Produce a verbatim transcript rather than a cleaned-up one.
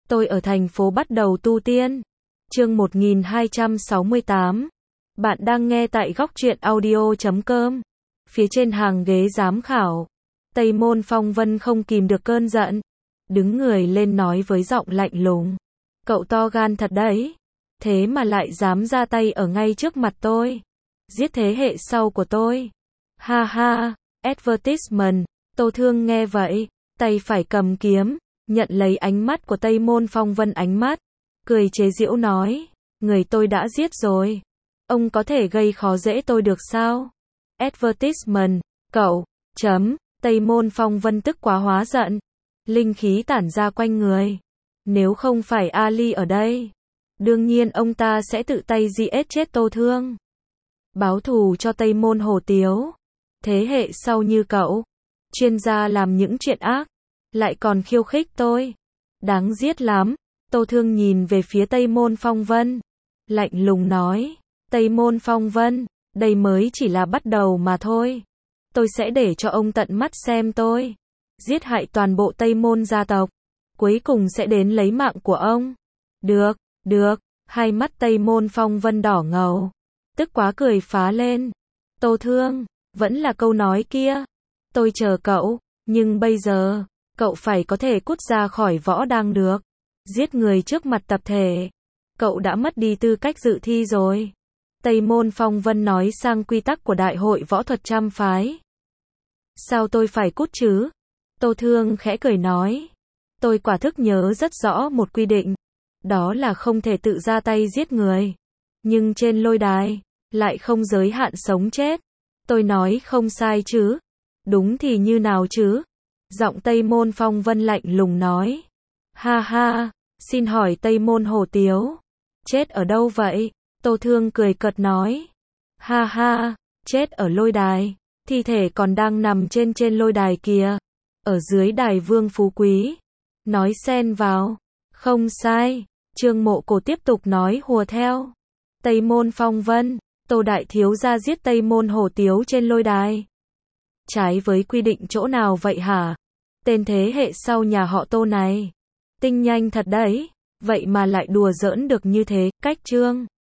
Tôi ở thành phố bắt đầu tu tiên. Chương một nghìn hai trăm sáu mươi tám. Bạn đang nghe tại góc truyện audio chấm com. Phía trên hàng ghế giám khảo, Tây Môn Phong Vân không kìm được cơn giận, đứng người lên nói với giọng lạnh lùng: "Cậu to gan thật đấy, thế mà lại dám ra tay ở ngay trước mặt tôi, giết thế hệ sau của tôi." Ha ha, advertisement. Tô Thương nghe vậy, tay phải cầm kiếm, nhận lấy ánh mắt của Tây Môn Phong Vân, ánh mắt cười chế giễu nói: "Người tôi đã giết rồi, ông có thể gây khó dễ tôi được sao?" Advertisement, cậu, chấm. Tây Môn Phong Vân tức quá hóa giận, linh khí tản ra quanh người. Nếu không phải Ali ở đây, đương nhiên ông ta sẽ tự tay giết chết Tô Thương, báo thù cho Tây Môn Hổ Tiếu. Thế hệ sau như cậu, chuyên gia làm những chuyện ác, lại còn khiêu khích tôi, đáng giết lắm. Tô Thương nhìn về phía Tây Môn Phong Vân, lạnh lùng nói: "Tây Môn Phong Vân, đây mới chỉ là bắt đầu mà thôi. Tôi sẽ để cho ông tận mắt xem tôi giết hại toàn bộ Tây Môn gia tộc, cuối cùng sẽ đến lấy mạng của ông." Được, được. Hai mắt Tây Môn Phong Vân đỏ ngầu, tức quá cười phá lên. Tô Thương, vẫn là câu nói kia, tôi chờ cậu, nhưng bây giờ, cậu phải có thể cút ra khỏi võ đang được. Giết người trước mặt tập thể, cậu đã mất đi tư cách dự thi rồi. Tây Môn Phong Vân nói sang quy tắc của Đại hội Võ thuật trăm phái. Sao tôi phải cút chứ? Tô Thương khẽ cười nói: "Tôi quả thức nhớ rất rõ một quy định, đó là không thể tự ra tay giết người. Nhưng trên lôi đài, lại không giới hạn sống chết. Tôi nói không sai chứ? Đúng thì như nào chứ?" Giọng Tây Môn Phong Vân lạnh lùng nói. Ha ha, xin hỏi Tây Môn Hổ Tiếu, chết ở đâu vậy? Tô Thương cười cợt nói. Ha ha, chết ở lôi đài, thi thể còn đang nằm trên trên lôi đài kìa, ở dưới đài Vương Phú Quý. Nói xen vào. Không sai, Trương Mộ Cổ tiếp tục nói hùa theo. Tây Môn Phong Vân, Tô đại thiếu gia giết Tây Môn Hổ Tiếu trên lôi đài. Trái với quy định chỗ nào vậy hả? Tên thế hệ sau nhà họ Tô này, tinh nhanh thật đấy, vậy mà lại đùa giỡn được như thế. Cách Trương